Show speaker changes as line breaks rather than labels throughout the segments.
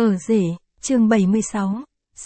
Ở rể, chương 76,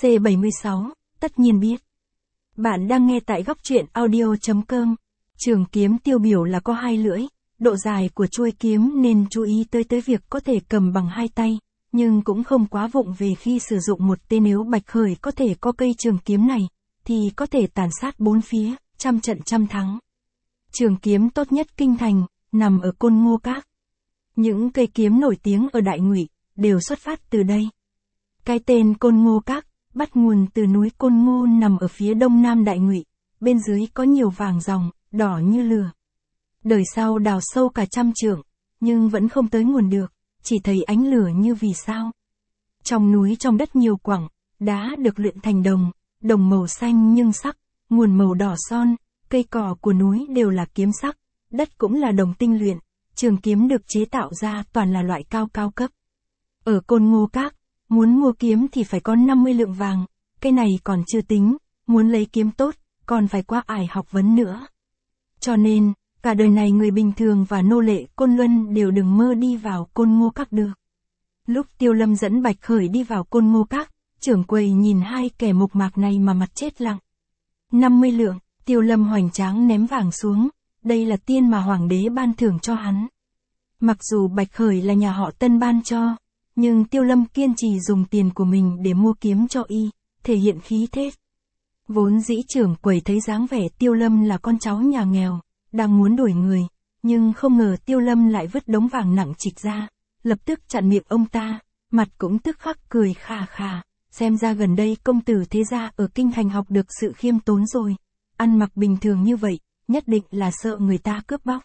C76, tất nhiên biết. Bạn đang nghe tại góc truyện audio.com. Trường kiếm tiêu biểu là có hai lưỡi, độ dài của chuôi kiếm nên chú ý tới việc có thể cầm bằng hai tay, nhưng cũng không quá vụng về khi sử dụng một tên. Nếu Bạch Khởi có thể có cây trường kiếm này, thì có thể tàn sát bốn phía, trăm trận trăm thắng. Trường kiếm tốt nhất kinh thành, nằm ở Côn Ngô Các. Những cây kiếm nổi tiếng ở Đại Ngụy đều xuất phát từ đây. Cái tên Côn Ngô Các bắt nguồn từ núi Côn Ngô nằm ở phía đông nam Đại Ngụy, bên dưới có nhiều vàng ròng, đỏ như lửa. Đời sau đào sâu cả 100 trượng, nhưng vẫn không tới nguồn được, chỉ thấy ánh lửa như vì sao. Trong núi trong đất nhiều quặng, đá được luyện thành đồng, đồng màu xanh nhưng sắc, nguồn màu đỏ son, cây cỏ của núi đều là kiếm sắc, đất cũng là đồng tinh luyện, trường kiếm được chế tạo ra toàn là loại cao cấp. Ở Côn Ngô Các, muốn mua kiếm thì phải có 50 lượng vàng, cái này còn chưa tính, muốn lấy kiếm tốt, còn phải qua ải học vấn nữa. Cho nên, cả đời này người bình thường và nô lệ Côn Luân đều đừng mơ đi vào Côn Ngô Các được. Lúc Tiêu Lâm dẫn Bạch Khởi đi vào Côn Ngô Các, trưởng quầy nhìn hai kẻ mộc mạc này mà mặt chết lặng. 50 lượng, Tiêu Lâm hoành tráng ném vàng xuống, đây là tiền mà hoàng đế ban thưởng cho hắn. Mặc dù Bạch Khởi là nhà họ Tân ban cho, nhưng Tiêu Lâm kiên trì dùng tiền của mình để mua kiếm cho y, thể hiện khí thế. Vốn dĩ trưởng quầy thấy dáng vẻ Tiêu Lâm là con cháu nhà nghèo, đang muốn đổi người, nhưng không ngờ Tiêu Lâm lại vứt đống vàng nặng trịch ra, lập tức chặn miệng ông ta, mặt cũng tức khắc cười khà khà, xem ra gần đây công tử thế gia ở kinh thành học được sự khiêm tốn rồi, ăn mặc bình thường như vậy, nhất định là sợ người ta cướp bóc.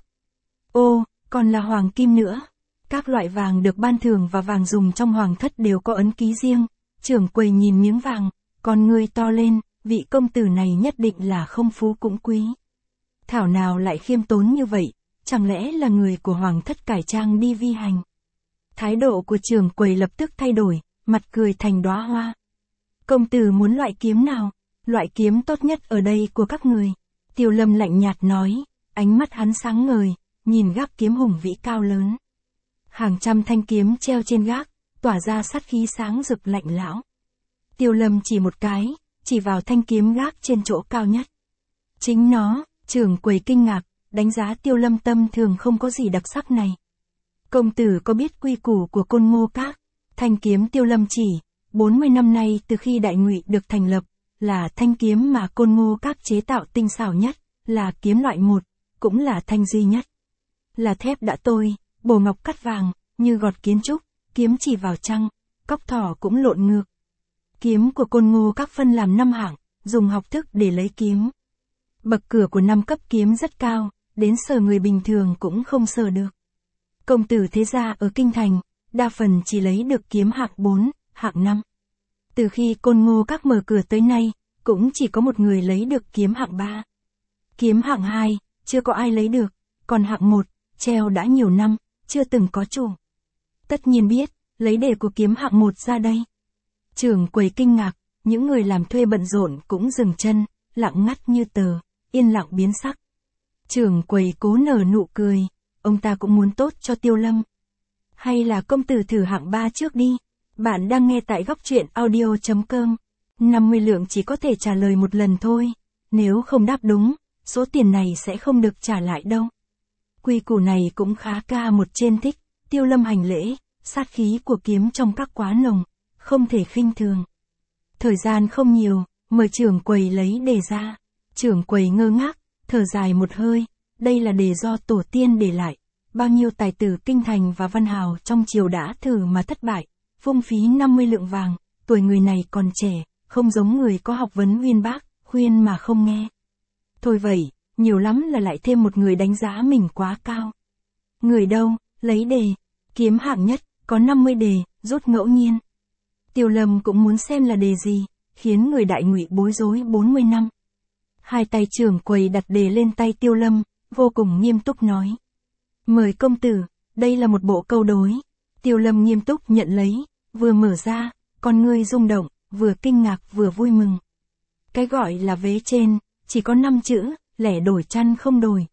Ô, còn là hoàng kim nữa. Các loại vàng được ban thưởng và vàng dùng trong hoàng thất đều có ấn ký riêng, trưởng quầy nhìn miếng vàng, con ngươi to lên, vị công tử này nhất định là không phú cũng quý. Thảo nào lại khiêm tốn như vậy, chẳng lẽ là người của hoàng thất cải trang đi vi hành. Thái độ của trưởng quầy lập tức thay đổi, mặt cười thành đóa hoa. Công tử muốn loại kiếm nào? Loại kiếm tốt nhất ở đây của các người. Tiêu Lâm lạnh nhạt nói, ánh mắt hắn sáng ngời, nhìn gác kiếm hùng vĩ cao lớn. Hàng trăm thanh kiếm treo trên gác, tỏa ra sát khí sáng rực lạnh lẽo. Tiêu Lâm chỉ một cái, chỉ vào thanh kiếm gác trên chỗ cao nhất. Chính nó, trưởng quầy kinh ngạc, đánh giá Tiêu Lâm tâm thường không có gì đặc sắc này. Công tử có biết quy củ của Côn Ngô Các? Thanh kiếm Tiêu Lâm chỉ, 40 năm nay từ khi Đại Ngụy được thành lập, là thanh kiếm mà Côn Ngô Các chế tạo tinh xảo nhất, là kiếm loại 1, cũng là thanh duy nhất. Là thép đã tôi, bổ ngọc cắt vàng, như gọt kiến trúc, kiếm chỉ vào trăng, cóc thỏ cũng lộn ngược. Kiếm của Côn Ngô Các phân làm 5 hạng, dùng học thức để lấy kiếm. Bậc cửa của 5 cấp kiếm rất cao, đến sờ người bình thường cũng không sờ được. Công tử thế gia ở kinh thành, đa phần chỉ lấy được kiếm hạng 4, hạng 5. Từ khi Côn Ngô Các mở cửa tới nay, cũng chỉ có một người lấy được kiếm hạng 3. Kiếm hạng 2, chưa có ai lấy được, còn hạng 1, treo đã nhiều năm, chưa từng có chủ. Tất nhiên biết, lấy đề của kiếm hạng 1 ra đây. Trưởng quầy kinh ngạc, những người làm thuê bận rộn cũng dừng chân, lặng ngắt như tờ, yên lặng biến sắc. Trưởng quầy cố nở nụ cười, ông ta cũng muốn tốt cho Tiêu Lâm. Hay là công tử thử hạng 3 trước đi. Bạn đang nghe tại góc truyện audio.com. 50 lượng chỉ có thể trả lời một lần thôi, nếu không đáp đúng, số tiền này sẽ không được trả lại đâu. Quy củ này cũng khá ca một trên thích, Tiêu Lâm hành lễ, sát khí của kiếm trong các quá nồng, không thể khinh thường. Thời gian không nhiều, mời trưởng quầy lấy đề ra. Trưởng quầy ngơ ngác, thở dài một hơi, đây là đề do tổ tiên để lại, bao nhiêu tài tử kinh thành và văn hào trong triều đã thử mà thất bại, vung phí 50 lượng vàng, tuổi người này còn trẻ, không giống người có học vấn uyên bác, khuyên mà không nghe. Thôi vậy, nhiều lắm là lại thêm một người đánh giá mình quá cao. Người đâu, lấy đề, kiếm hạng nhất, có 50 đề, rút ngẫu nhiên. Tiêu Lâm cũng muốn xem là đề gì, khiến người Đại Ngụy bối rối 40 năm. Hai tay trưởng quầy đặt đề lên tay Tiêu Lâm, vô cùng nghiêm túc nói. Mời công tử, đây là một bộ câu đối. Tiêu Lâm nghiêm túc nhận lấy, vừa mở ra, con ngươi rung động, vừa kinh ngạc vừa vui mừng. Cái gọi là vế trên, chỉ có 5 chữ, lẻ đổi chăn không đổi.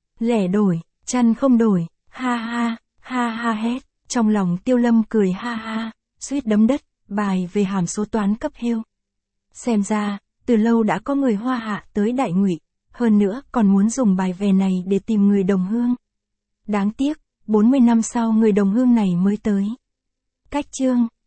Lẻ đổi, chăn không đổi, ha ha, ha ha hét. Trong lòng Tiêu Lâm cười ha ha, suýt đấm đất, bài về hàm số toán cấp heo. Xem ra, từ lâu đã có người Hoa Hạ tới Đại Ngụy, hơn nữa còn muốn dùng bài về này để tìm người đồng hương. Đáng tiếc, 40 năm sau người đồng hương này mới tới. Cách chương